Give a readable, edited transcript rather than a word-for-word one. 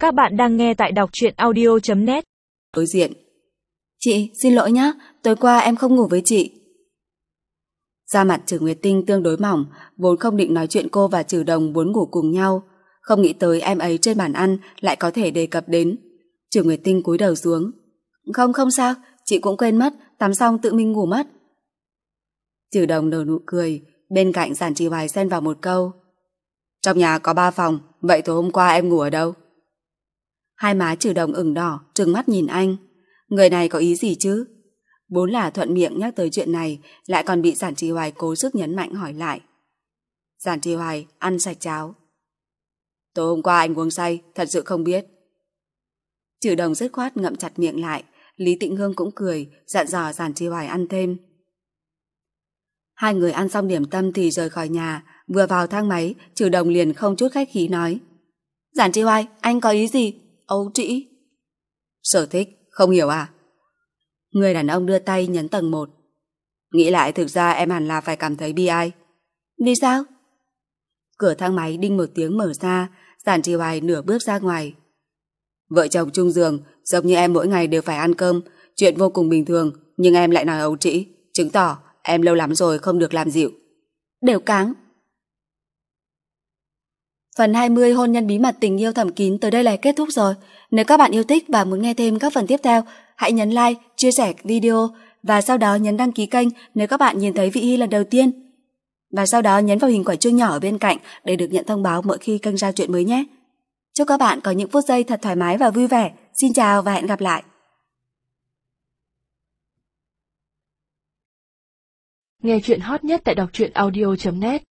Các bạn đang nghe tại đọc truyện audio.net. Đối diện. Chị, xin lỗi nhá, tối qua em không ngủ với chị. Da mặt Trử Nguyệt Tinh tương đối mỏng, vốn không định nói chuyện cô và Trử Đồng muốn ngủ cùng nhau. Không nghĩ tới em ấy trên bàn ăn lại có thể đề cập đến. Trử Nguyệt Tinh cúi đầu xuống. Không sao, chị cũng quên mất, tắm xong tự mình ngủ mất. Trử Đồng nở nụ cười, bên cạnh Giản Trì Hoài xen vào một câu. Trong nhà có 3 phòng, vậy tối hôm qua em ngủ ở đâu? Hai má Trử Đồng ửng đỏ, trừng mắt nhìn anh. Người này có ý gì chứ? Vốn là thuận miệng nhắc tới chuyện này, lại còn bị Giản Trì Hoài cố sức nhấn mạnh hỏi lại. Giản Trì Hoài ăn sạch cháo. Tối hôm qua anh uống say, thật sự không biết. Trử Đồng dứt khoát ngậm chặt miệng lại. Lý Tịnh Hương cũng cười, dặn dò Giản Trì Hoài ăn thêm. Hai người ăn xong điểm tâm thì rời khỏi nhà. Vừa vào thang máy, Trử Đồng liền không chút khách khí nói. Giản Trì Hoài, anh có ý gì? Ấu trĩ. Sở thích, không hiểu à? Người đàn ông đưa tay nhấn tầng 1. Nghĩ lại thực ra em hẳn là phải cảm thấy bi ai. Vì sao? Cửa thang máy đinh một tiếng mở ra, Giản Trì Hoài nửa bước ra ngoài. Vợ chồng chung giường, giống như em mỗi ngày đều phải ăn cơm, chuyện vô cùng bình thường, nhưng em lại nói ấu trĩ, chứng tỏ em lâu lắm rồi không được làm dịu. Đều cáng. Phần 20 hôn nhân bí mật tình yêu thầm kín tới đây là kết thúc rồi. Nếu các bạn yêu thích và muốn nghe thêm các phần tiếp theo, hãy nhấn like, chia sẻ video và sau đó nhấn đăng ký kênh nếu các bạn nhìn thấy Vị Hy lần đầu tiên. Và sau đó nhấn vào hình quả chuông nhỏ ở bên cạnh để được nhận thông báo mỗi khi kênh ra chuyện mới nhé. Chúc các bạn có những phút giây thật thoải mái và vui vẻ. Xin chào và hẹn gặp lại. Nghe chuyện hot nhất tại đọc truyện audio.net.